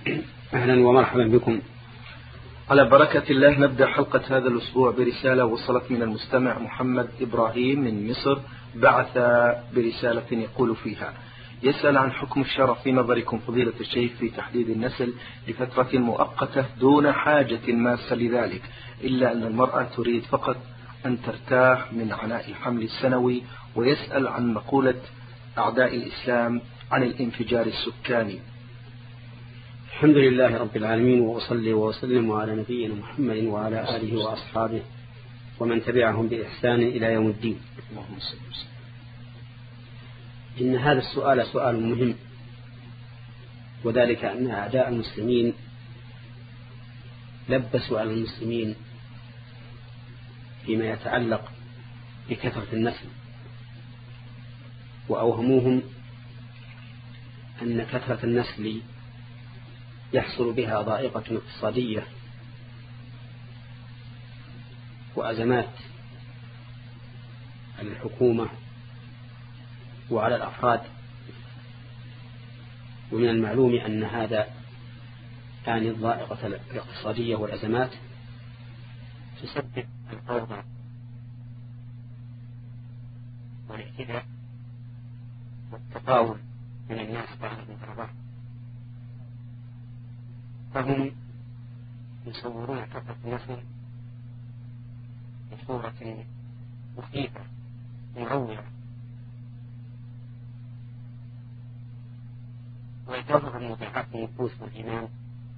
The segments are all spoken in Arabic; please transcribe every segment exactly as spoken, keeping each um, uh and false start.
أهلا ومرحبا بكم. على بركة الله نبدأ حلقة هذا الأسبوع برسالة وصلت من المستمع محمد إبراهيم من مصر، بعث برسالة يقول فيها: يسأل عن حكم الشرع في نظركم فضيلة الشيخ في تحديد النسل لفترة مؤقتة دون حاجة ماسة لذلك، إلا أن المرأة تريد فقط أن ترتاح من عناء الحمل السنوي، ويسأل عن مقولة أعداء الإسلام عن الانفجار السكاني. الحمد لله رب العالمين، وأصلي وأسلم على نبينا محمد وعلى آله وأصحابه ومن تبعهم بإحسان إلى يوم الدين. إن هذا السؤال سؤال مهم، وذلك أن أعداء المسلمين لبسوا على المسلمين فيما يتعلق بكثرة النسل، وأوهموهم أن كثرة النسل يحصل بها ضائقة اقتصادية وأزمات على الحكومة وعلى الأفراد. ومن المعلوم أن هذا يعني الضائقة الاقتصادية والأزمات تسبب الفوضى والاعتداء والتطاول من الناس بعضهم على بعض، فهم يصورون كثرة النسل بصورة مخيفة مروعة، ويتظهر من مضيعات النفوس والإيمان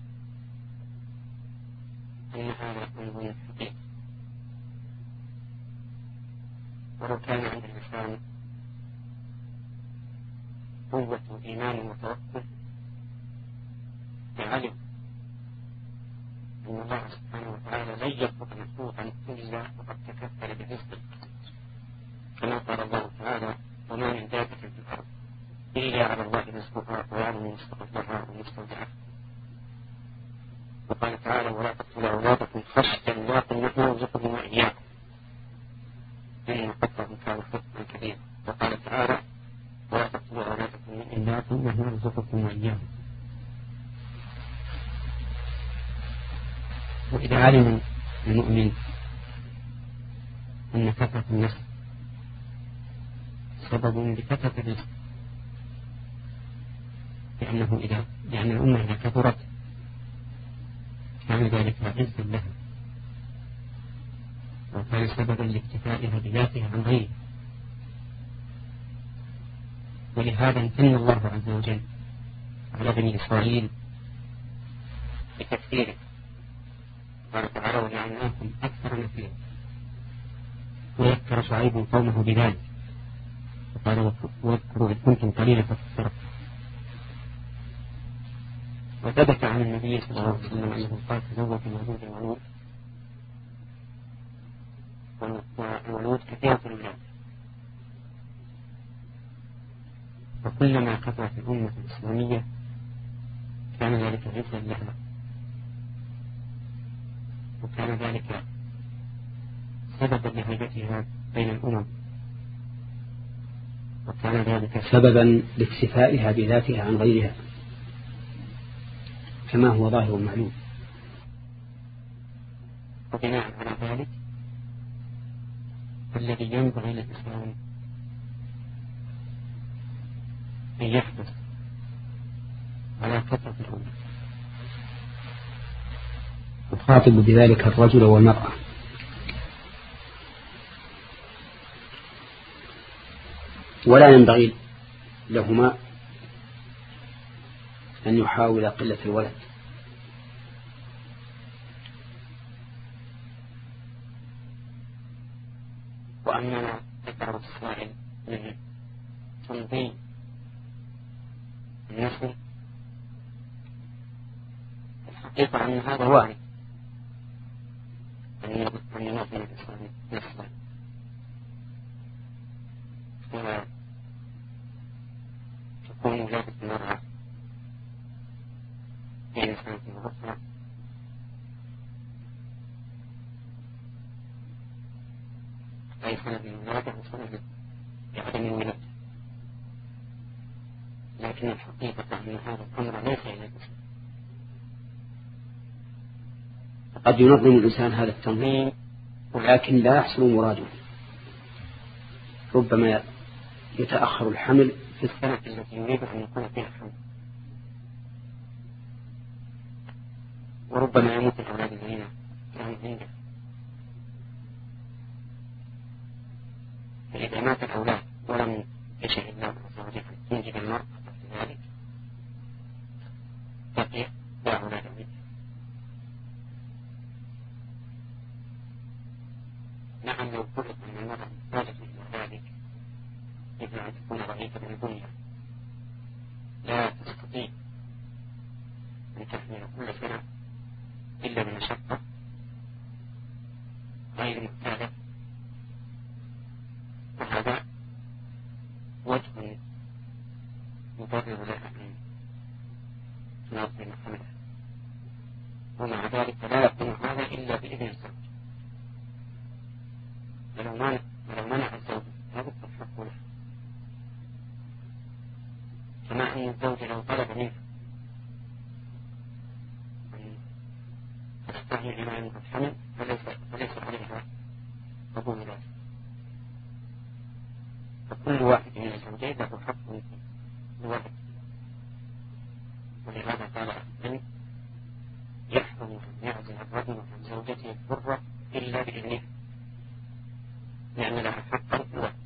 أن هذا أمر حقيقي. ولو كان عند الإنسان قوة إيمان وتوكل لعلم أن الله سبحانه وتعالى لن يترك مخلوقا إلا وقد تكفل برزقه، كما قال الله تعالى: وما من دابة في الأرض إلا على الله رزقها ويعلم مستقبلها ومستودعها. وقال تعالى: ولا تقتلوا أولادكم خشية إملاق نحن نرزقهم وإياكم إن قتلهم كان خطئا كبيرا. وقال تعالى: ولا تقتلوا أولادكم من إملاق نحن نرزقكم وإياكم. وإذا علم المؤمن أن كثرة النسل سبب لكثرة الرزق، لأنه إذا يعني الأمة إذا كثرت كان ذلك عزا لها، وكان سببا لاكتفائها بذاتها عن غيره. ولهذا امتن الله عز وجل على بني إسرائيل بتكثيره، قال تعالى: وجعلناكم أكثر نفيرا. وذكر شعيب قومه بذلك وقال: واذكروا إذ كنتم قليلا فكثرتم. وثبت عن النبي صلى الله عليه وسلم أنه قال: تزوج الولود الولود، والولود كثيرة الولاد. وكلما كثرت الأمة الإسلامية كان ذلك عزا لها، وكان ذلك سببا لهيبتها بين الأمم، وكان ذلك سببا لاكتفائها بذاتها عن غيرها، كما هو ظاهر معلوم. وبناء على ذلك الذي ينبغي للإسلام أن يحدث على كثرة الأمة، يخاطب بذلك الرجل والمرأة، ولا ينبغي لهما أن يحاول قلة الولد. وأما ما ذكره السائل من تنظيم النسل، الحقيقة أن هذا وارد أن ينظم الإنسان نسلا، وتكون ولادة المرأة في إنسان أخرى أي سنة من الولادة وسنة بعدم الولادة. لكن الحقيقة أن هذا الأمر ليس إلى الإسلام، قد ينظم الإنسان هذا التنظيم ولكن لا يحصل مراده، ربما يتأخر الحمل في السنة التي يريد أن يكون فيها الحمل، وربما يموت الأولاد الذين كانوا عنده. فإذا مات الأولاد ولم يشاء الله عز وجل أن ينجب المرء في ذلك بقي لا أولاد منه. نعم لو فرض أن المرأة محتاجة إلى ذلك إذا أن تكون ضعيفة من الدنيا لا تستطيع أن تحمل كل سنة إلا بمشقة غير محتاجة، وهذا وجه يبرر لها أن تنظم حملها، ومع ذلك لا يكون هذا إلا بإذن الزوج. ولو منع ولو منع الزوج هذا الحق له، كما أن الزوج لو طلب منه أن تستحي لما عنده الحمل فليس فليس عليها قبول ذلك. فكل واحد من الزوجين له حق لواحد، ولهذا قال أحد يحرم أن يعزل الرجل عن زوجته الحرة إلا بإذنه، لأن لها حقا في الوقت.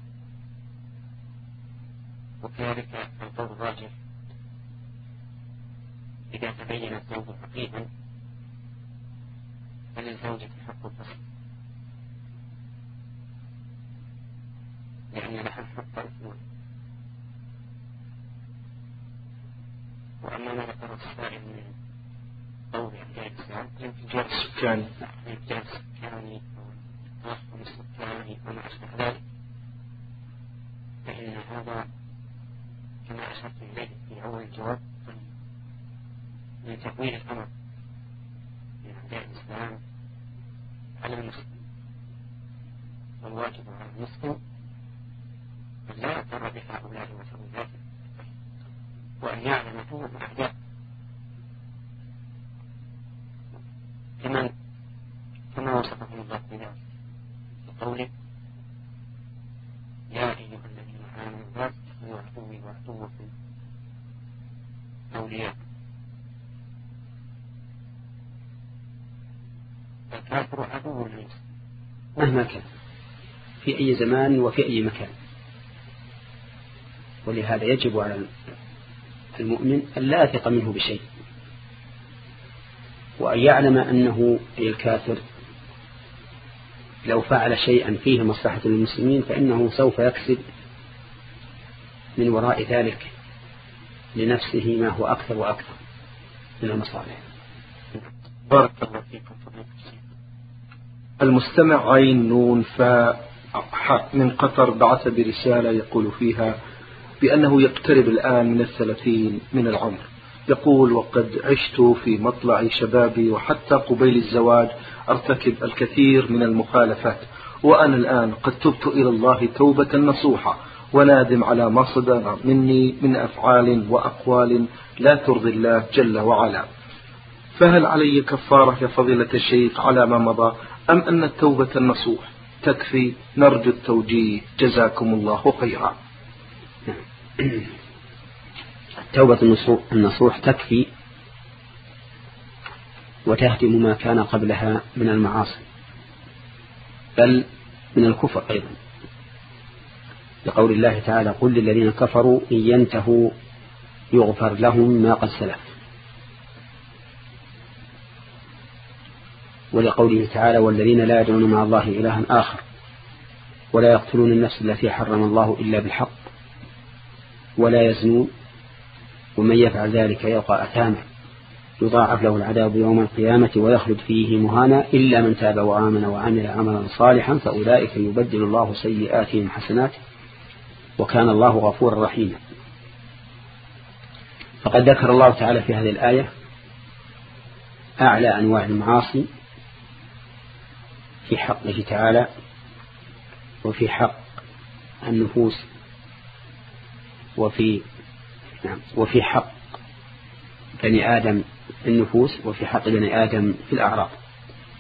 وكذلك القول الراجح إذا تبين الزوج حقيقا فللزوجة حق الفصل، لأن لها الحق الأول. وأما ما ذكر السائل من قول أهل الإسلام الانفجار السكاني الانفجار السكاني والتوحد السكاني وما أشبه ذلك، فإن هذا كما أشرت إليه في أول الجواب من تقويل الأمر من أعداء الإسلام على المسلم، والواجب على المسلم أن لا يضطر بهؤلاء وتويلاته، وأن يعلم أنهم أعداء كما كما وصفهم الله بذلك بقوله يا أيها الذين آمنوا لا تتخذوا عدوي وعدوكم أولياء. الكافر عدو للمسلم مهما كان في أي زمان وفي أي مكان، ولهذا يجب على المؤمن أن لا يثق منه بشيء، وأن يعلم أنه الكافر لو فعل شيئا فيه مصلحة للمسلمين فإنه سوف يكسب من وراء ذلك لنفسه ما هو أكثر وأكثر من المصالح. بارك الله فيكم. المستمع عين نون فاء من قطر بعث برسالة يقول فيها بأنه يقترب الآن من الثلاثين من العمر. يقول وقد عشت في مطلع شبابي وحتى قبيل الزواج أرتكب الكثير من المخالفات، وأنا الآن قد تبت إلى الله توبة نصوحة ونادم على ما صدر مني من أفعال وأقوال لا ترضي الله جل وعلا، فهل علي كفارة يا فضيلة الشيخ على ما مضى أم أن التوبة النصوح تكفي؟ نرجو التوجيه جزاكم الله خيرا. التوبة النصوح تكفي وتهدم ما كان قبلها من المعاصي بل من الكفر أيضا، لقول الله تعالى قل للذين كفروا إن ينتهوا يغفر لهم ما قد سلف، ولقوله تعالى والذين لا يدعون مع الله إلها آخر ولا يقتلون النفس التي حرم الله إلا بالحق ولا يزنون ومن يفعل ذلك يلقى أثاما يضاعف له العذاب يوم القيامة ويخلد فيه مهانا إلا من تاب وآمن وعمل عملا صالحا فأولئك يبدل الله سيئاتهم حسنات وكان الله غفورا رحيما. فقد ذكر الله تعالى في هذه الآية أعلى أنواع المعاصي في حقه تعالى وفي حق النفوس وفي نعم وفي حق بني آدم النفوس وفي حق بني آدم في الأعراض.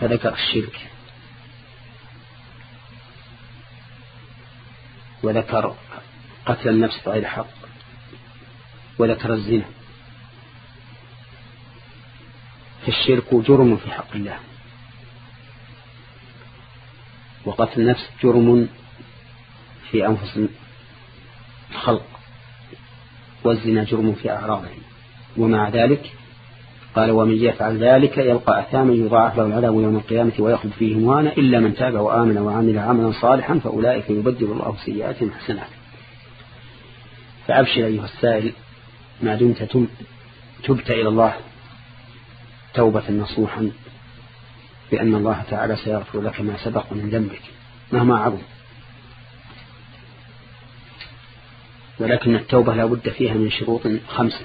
فذكر الشرك وذكر قتل النفس بغير حق وذكر الزنا. فالشرك جرم في حق الله، وقتل النفس جرم في أنفس الخلق، والزنا جرم في أعراضهم. ومع ذلك قال ومن يفعل ذلك يلقى أثاما يضاعف له العذاب يوم القيامة ويخلد فيه مهانا إلا من تاب وآمن وعمل عملا صالحا فأولئك يبدل الله سيئاتهم حسنات. فأبشر أيها السائل ما دمت تبت إلى الله توبة نصوحا بأن الله تعالى سيغفر لك ما سبق من ذنبك مهما عظم. ولكن التوبة لا بد فيها من شروط خمسة.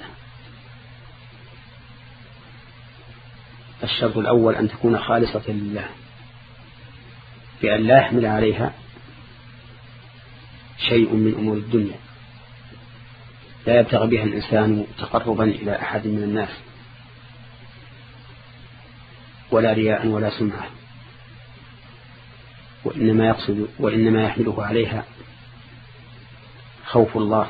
الشرط الأول أن تكون خالصة لله بأن لا يحمل عليها شيء من أمور الدنيا، لا يبتغي بها الإنسان تقربا إلى أحد من الناس ولا رياء ولا سمعة، وإنما يقصد وإنما يحمله عليها خوف الله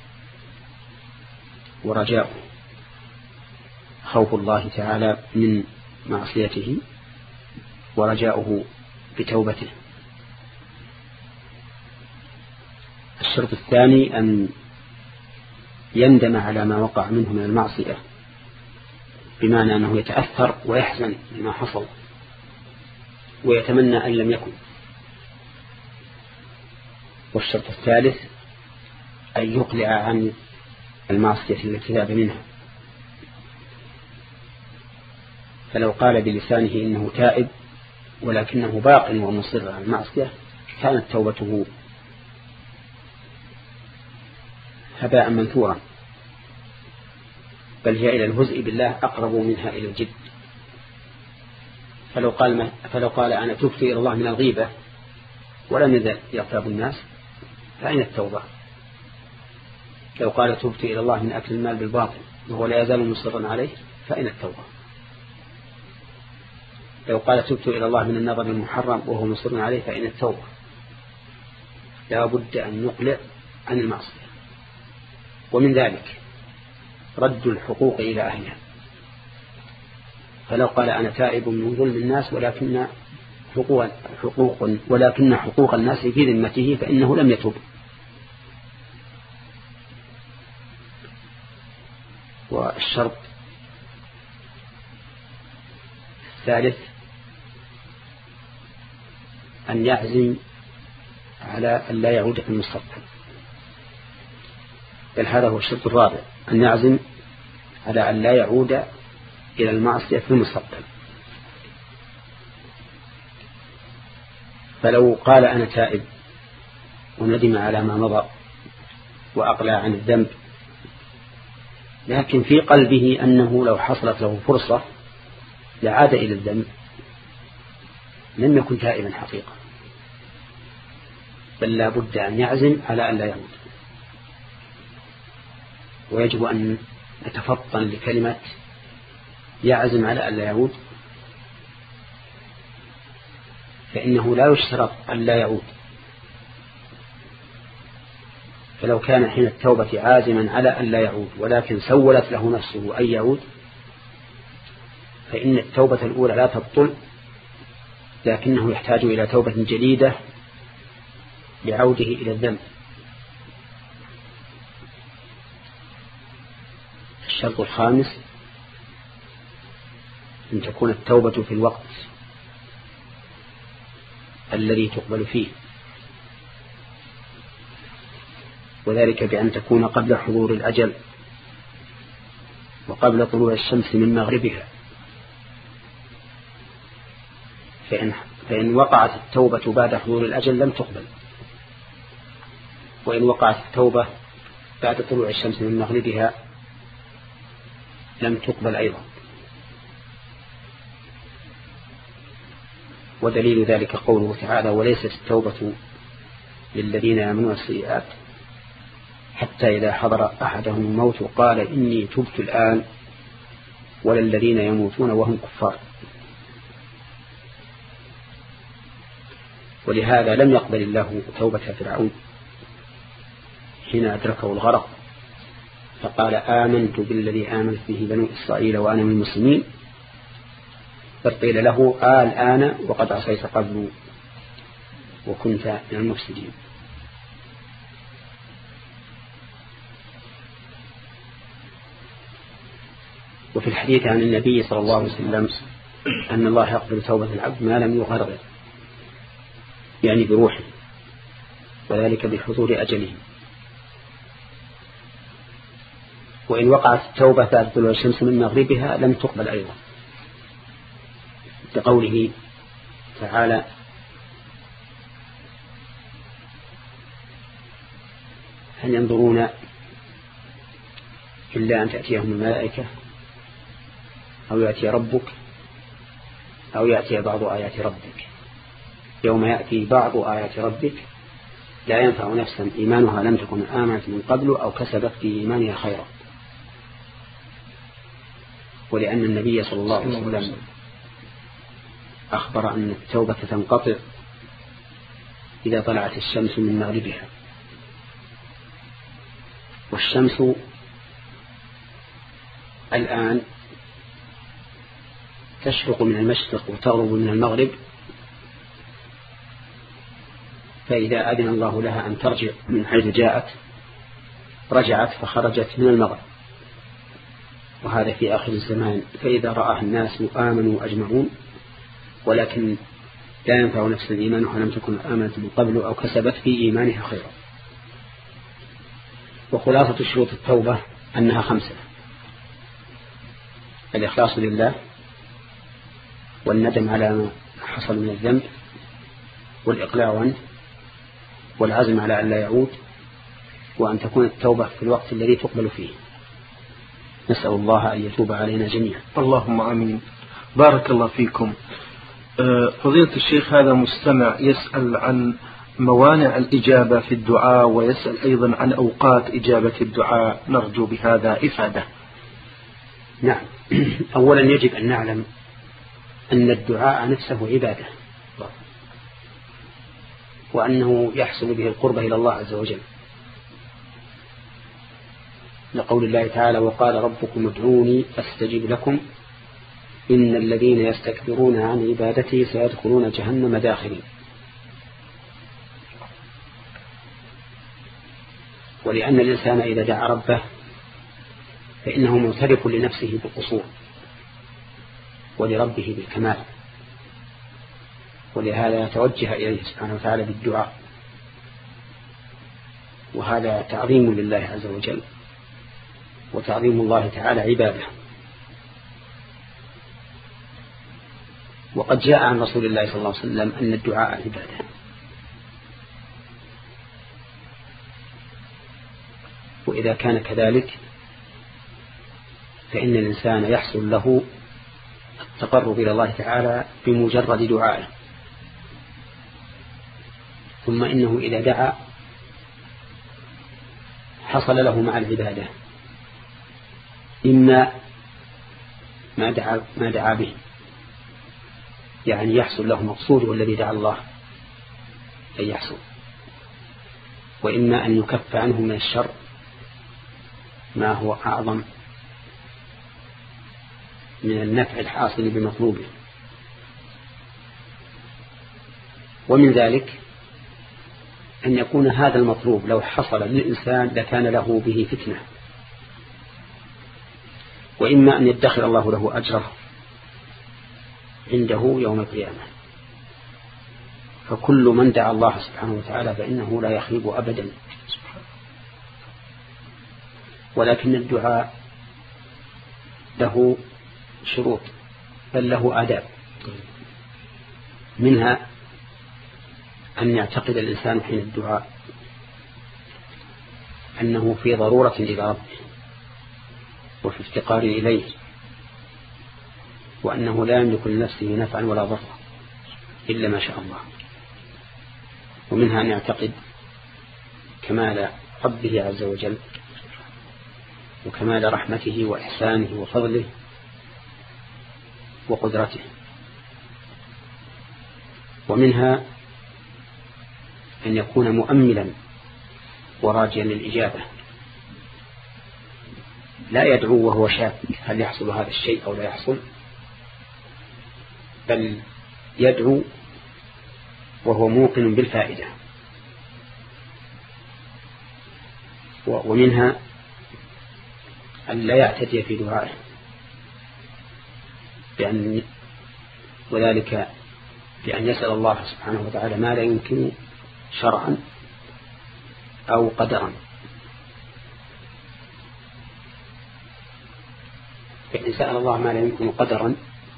ورجاؤه، خوف الله تعالى من معصيته ورجاؤه بتوبته. الشرط الثاني أن يندم على ما وقع منه من المعصية، بمعنى أنه يتأثر ويحزن بما حصل ويتمنى أن لم يكن. والشرط الثالث أن يقلع عن المعصية التي تاب منها، فلو قال بلسانه إنه تائب ولكنه باق ومصر على المعصية كانت توبته هباء منثورا، بل هي إلى الهزء بالله أقرب منها إلى الجد. فلو قال, فلو قال أنا تبت إلى الله من الغيبة ولم يزل يغتاب الناس فأين التوبة؟ لو قال تبت إلى الله من أكل المال بالباطل وهو لا يزال مصرا عليه فأين التوبة؟ لو قال تبت إلى الله من النظر المحرم وهو مصر عليه فأين التوبة؟ لا بد أن نقلع عن المعصية. ومن ذلك رد الحقوق إلى أهلها، فلو قال أنا تائب من ظلم الناس ولكن حقوق, حقوق ولكن حقوق الناس في ذمته فإنه لم يتوب. والشرط الثالث أن يعزم على أن لا يعود في المستقبل، بل هذا هو الشرط الرابع، أن يعزم على أن لا يعود إلى المعصية في المستقبل. فلو قال أنا تائب وندم على ما مضى وأقلع عن الذنب، لكن في قلبه أنه لو حصلت له فرصة لعاد إلى الذنب، لم يكن تائبا حقيقة، بل لا بد أن يعزم على أن لا يعود. ويجب أن نتفطن لكلمة يعزم على أن لا يعود، فإنه لا يشترط أن لا يعود. فلو كان حين التوبة عازما على أن لا يعود ولكن سولت له نفسه أن يعود فإن التوبة الأولى لا تبطل، لكنه يحتاج إلى توبة جديدة لعوده إلى الذنب. الشرط الخامس أن تكون التوبة في الوقت الذي تقبل فيه، وذلك بأن تكون قبل حضور الأجل وقبل طلوع الشمس من مغربها. فإن, فإن وقعت التوبة بعد حضور الأجل لم تقبل، وإن وقعت التوبة بعد طلوع الشمس من مغربها لم تقبل أيضا. ودليل ذلك قوله تعالى وليست التوبة للذين يعملون السيئات حتى إذا حضر أحدهم الموت قال إني تبت الآن ولا الذين يموتون وهم كفار. ولهذا لم يقبل الله توبة فرعون حين أدركه الغرق، فقال آمنت بالذي آمنت به بنو إسرائيل وأنا من المسلمين، فقيل له آل آن وقد عصيت قبل وكنت من المفسدين. وفي الحديث عن النبي صلى الله عليه وسلم أن الله يقبل توبة العبد ما لم يغرغر، يعني بروحه، وذلك بحضور أجله. وإن وقعت التوبة بعد طلوع الشمس من مغربها لم تقبل أيضا، لقوله تعالى هل ينظرون إلا أن تأتيهم الملائكة أو يأتي ربك أو يأتي بعض آيات ربك، يوم يأتي بعض آيات ربك لا ينفع نفسا إيمانها لم تكن آمنت من قبل أو كسبت في إيمانها خيرا. ولأن النبي صلى الله عليه وسلم أخبر أن التوبة تنقطع إذا طلعت الشمس من مغربها، والشمس الآن تشرق من المشرق وتغرب من المغرب، فإذا أذن الله لها أن ترجع من حيث جاءت رجعت فخرجت من المغرب، وهذا في آخر الزمان. فإذا رآها الناس آمنوا أجمعون، ولكن لا ينفع نفس إيمانها لم تكن آمنت من قبل أو كسبت في إيمانها خيرا. وخلاصة شروط التوبة أنها خمسة: الإخلاص لله، والندم على ما حصل من الذنب، والإقلاع عنه، والعزم على أن لا يعود، وأن تكون التوبة في الوقت الذي تقبل فيه. نسأل الله أن يتوب علينا جميعا. اللهم آمين. بارك الله فيكم. فضيلة الشيخ، هذا مستمع يسأل عن موانع الإجابة في الدعاء، ويسأل أيضا عن أوقات إجابة الدعاء، نرجو بهذا إفادة. نعم. أولا يجب أن نعلم أن الدعاء نفسه عبادة، وأنه يحصل به القرب إلى الله عز وجل، لقول الله تعالى وقال ربكم ادعوني أستجب لكم إن الذين يستكبرون عن عبادتي سيدخلون جهنم داخرين. ولأن الإنسان إذا دعا ربه فإنه معترف لنفسه بالقصور ولربه بالكمال، ولهذا يتوجه إليه سبحانه وتعالى بالدعاء، وهذا تعظيم لله عز وجل، وتعظيم الله تعالى عباده. وقد جاء عن رسول الله صلى الله عليه وسلم أن الدعاء عبادة. وإذا كان كذلك فإن الإنسان يحصل له التقرب إلى الله تعالى بمجرد دعائه. ثم إنه إذا دعا حصل له مع العبادة إما ما دعا, ما دعا به، يعني يحصل له مقصوده الذي دعا الله أن يحصل، وإما أن يكف عنه من الشر ما هو أعظم من النفع الحاصل بمطلوبه. ومن ذلك أن يكون هذا المطلوب لو حصل للإنسان لكان له به فتنة، وإما أن يدخر الله له أجره عنده يوم القيامة. فكل من دعا الله سبحانه وتعالى فإنه لا يخيب أبدا. ولكن الدعاء له شروط، بل له آداب، منها أن يعتقد الإنسان حين الدعاء أنه في ضرورة إلى ربه وفي افتقار إليه، وأنه لا يملك لنفسه نفعا ولا ضرا إلا ما شاء الله. ومنها أن يعتقد كمال ربه عز وجل وكمال رحمته وإحسانه وفضله وقدرته. ومنها أن يكون مؤملا وراجيا للإجابة، لا يدعو وهو شاك هل يحصل هذا الشيء أو لا يحصل، بل يدعو وهو موقن بالفائدة. ومنها أن لا يعتدي في دعائه، بأن وذلك بأن يسأل الله سبحانه وتعالى ما لا يمكن شرعا أو قدرا. فإن سأل الله ما لا يمكن قدرا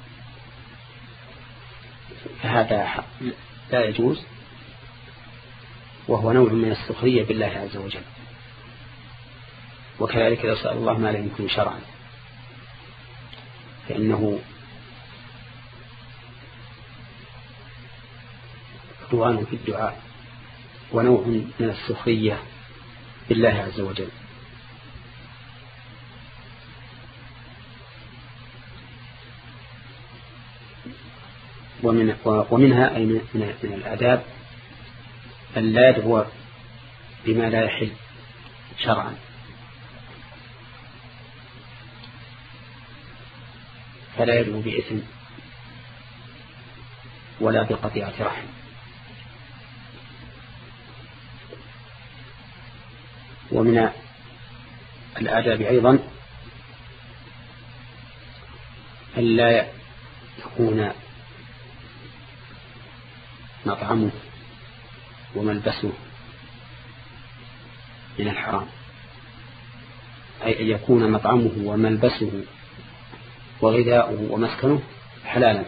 فهذا لا يجوز، وهو نوع من السخرية بالله عز وجل. وكذلك لو سأل الله ما لا يمكن شرعا فإنه عدوان في الدعاء ونوع من السخرية بالله عز وجل. ومن ومنها أي من الآداب أن لا يدعو بما لا يحل شرعا، فلا يدعو بإثم ولا بقطيعة رحم. ومن الآداب أيضا أن لا يكون مطعمه وملبسه من الحرام، أي أن يكون مطعمه وملبسه وغذاؤه ومسكنه حلالا،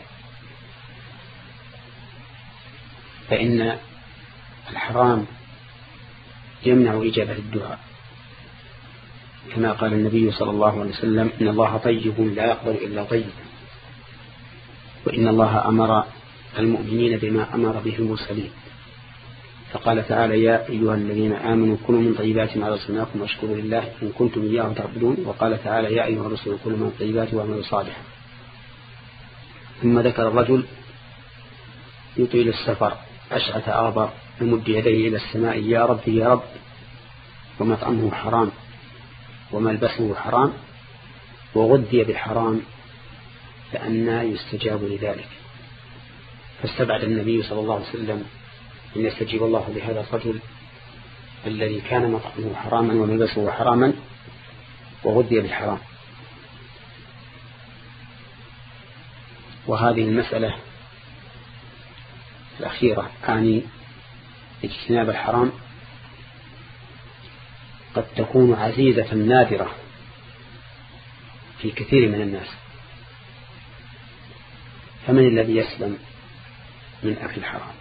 فإن الحرام يمنع إجابة الدعاء، كما قال النبي صلى الله عليه وسلم: إن الله طيب لا يقبل إلا طيب، وإن الله أمر المؤمنين بما أمر به المرسلين، فقال تعالى: يا أيها الذين آمنوا كلوا من طيبات ما رزقناكم واشكروا لله إن كنتم إياه تعبدون. وقال تعالى: يا أيها الرسل كلوا من الطيبات واعملوا صالحا. ثم ذكر الرجل يطيل السفر أشعث أغبر يمد يديه إلى السماء: يا رب يا رب، ومطعمه حرام وملبسه حرام وغذي بالحرام، فأنى يستجاب لذلك؟ فاستبعد النبي صلى الله عليه وسلم أن يستجيب الله لهذا الرجل الذي كان مطعمه حراما وملبسه حراما وغذي بالحرام. وهذه المسألة الأخيرة أعني اجتناب الحرام قد تكون عزيزة نادرة في كثير من الناس، فمن الذي يسلم من أكل الحرام؟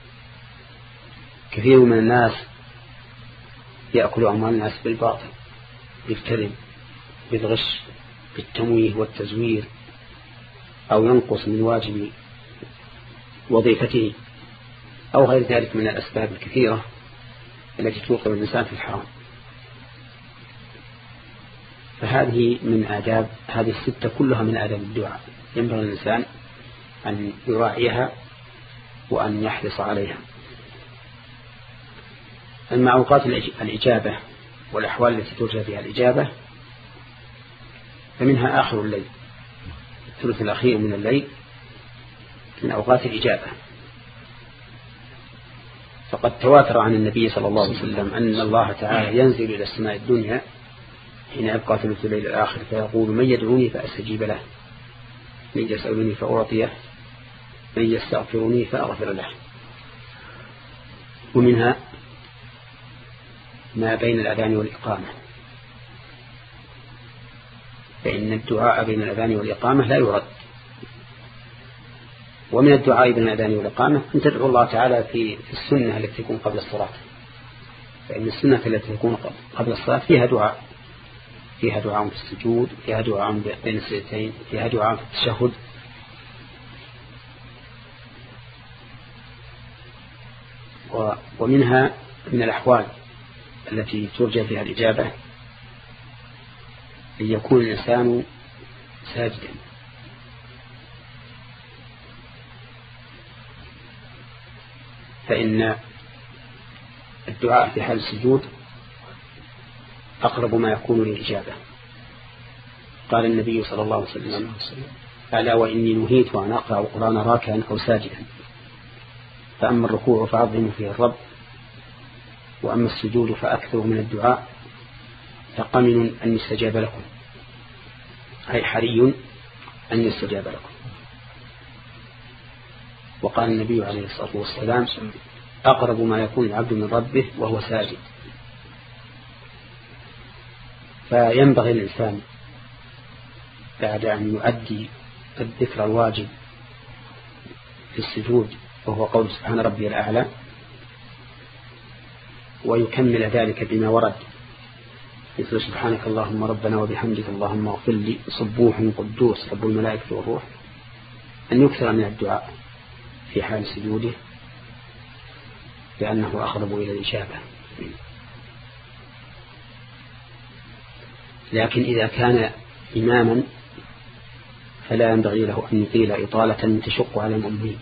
كثير من الناس يأكل أموال الناس بالباطل، بالكذب، بالغش، بالتمويه والتزوير، أو ينقص من واجب وظيفته، أو غير ذلك من الأسباب الكثيرة التي توقع الإنسان في الحرام. فهذه من آداب، هذه الستة كلها من آداب الدعاء، ينبغي الإنسان أن يراعيها وأن يحرص عليها. أما أوقات الإجابة والأحوال التي ترجى فيها الإجابة فمنها آخر الليل، الثلث الأخير من الليل من أوقات الإجابة. فقد تواتر عن النبي صلى الله عليه وسلم أن الله تعالى ينزل إلى السماء الدنيا حين يبقى ثلث الليل الآخر فيقول: من يدعوني فأستجيب له، من يسألني فأعطيه، من يستغفرني فأغفر له. ومنها ما بين الأذان والإقامة، فإن الدعاء بين الأذان والإقامة لا يرد. ومن الدعاء بين الأذان والإقامة أن تدعو الله تعالى في السنة التي تكون قبل الصلاة، فإن السنة التي تكون قبل الصلاة فيها دعاء، فيها دعاء في السجود، فيها دعاء بين السجدتين، فيها دعاء في التشهد. ومنها من الأحوال التي ترجى فيها الإجابة أن يكون الإنسان ساجدا، فإن الدعاء في حال السجود أقرب ما يكون للإجابة. قال النبي صلى الله عليه وسلم: ألا وإني نهيت أن أقرأ القرآن راكعا أو ساجدا، فأما الركوع فعظموا فيه الرب، وأما السجود فأكثروا من الدعاء، فقمن أن يستجاب لكم، أي حري أن يستجاب لكم. وقال النبي عليه الصلاة والسلام: أقرب ما يكون العبد من ربه وهو ساجد. فينبغي الإنسان بعد أن يؤدي الذكر الواجب في السجود وهو قول سبحان ربي الأعلى، ويكمل ذلك بما ورد مثل سبحانك اللهم ربنا وبحمدك اللهم اغفر لي صبوح قدوس رب الملائكة والروح، أن يكثر من الدعاء في حال سجوده لأنه أقرب إلى الإجابة. لكن إذا كان إماما فلا ينبغي له أن يطيل إطالة تشق على المؤمنين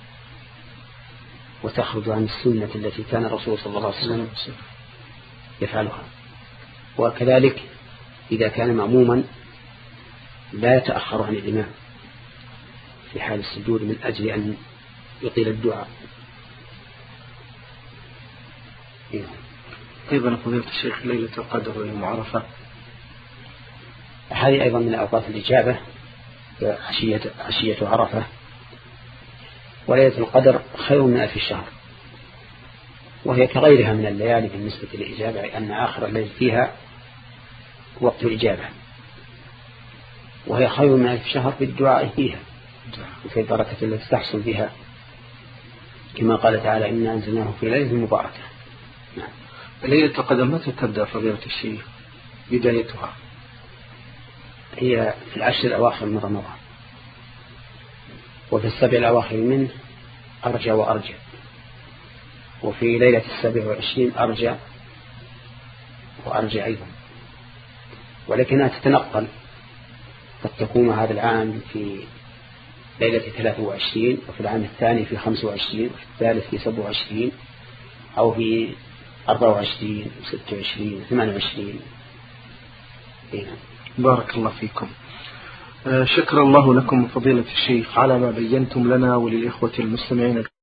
وتخرج عن السنة التي كان الرسول صلى الله عليه وسلم يفعلها. وكذلك إذا كان مأموما لا يتأخر عن الإمام في حال السجود من أجل أن يطيل الدعاء. أيضا فضيلة الشيخ ليلة القدر ويوم عرفة، هذه أيضا من أوقات الإجابة، عشية, عشية عرفة. وليلة القدر خير من ألف الشهر، وهي كغيرها من الليالي بالنسبة للإجابة، لأن آخر الليل فيها وقت الإجابة، وهي خير من ألف شهر بالدعاء فيها وفي البركة التي تحصل فيها، كما قال تعالى: إنا أنزلناه في ليلة مباركة. نعم. ليلة القدر متى تبدأ فضيلة الشيخ بدايتها؟ هي في العشر الأواخر من رمضان، وفي السبع الأواخر منه أرجى وأرجى، وفي ليلة السبع والعشرين أرجى وأرجى أيضا، ولكنها تتنقل، قد تكون هذا العام في ليلة ثلاثة وعشرين، وفي العام الثاني في خمسة وعشرين، وفي الثالث في سبعة وعشرين، أو في أربعة وعشرين وستة وعشرين وثمانية وعشرين. بارك الله فيكم. شكر الله لكم فضيلة الشيخ على ما بينتم لنا وللإخوة المستمعين.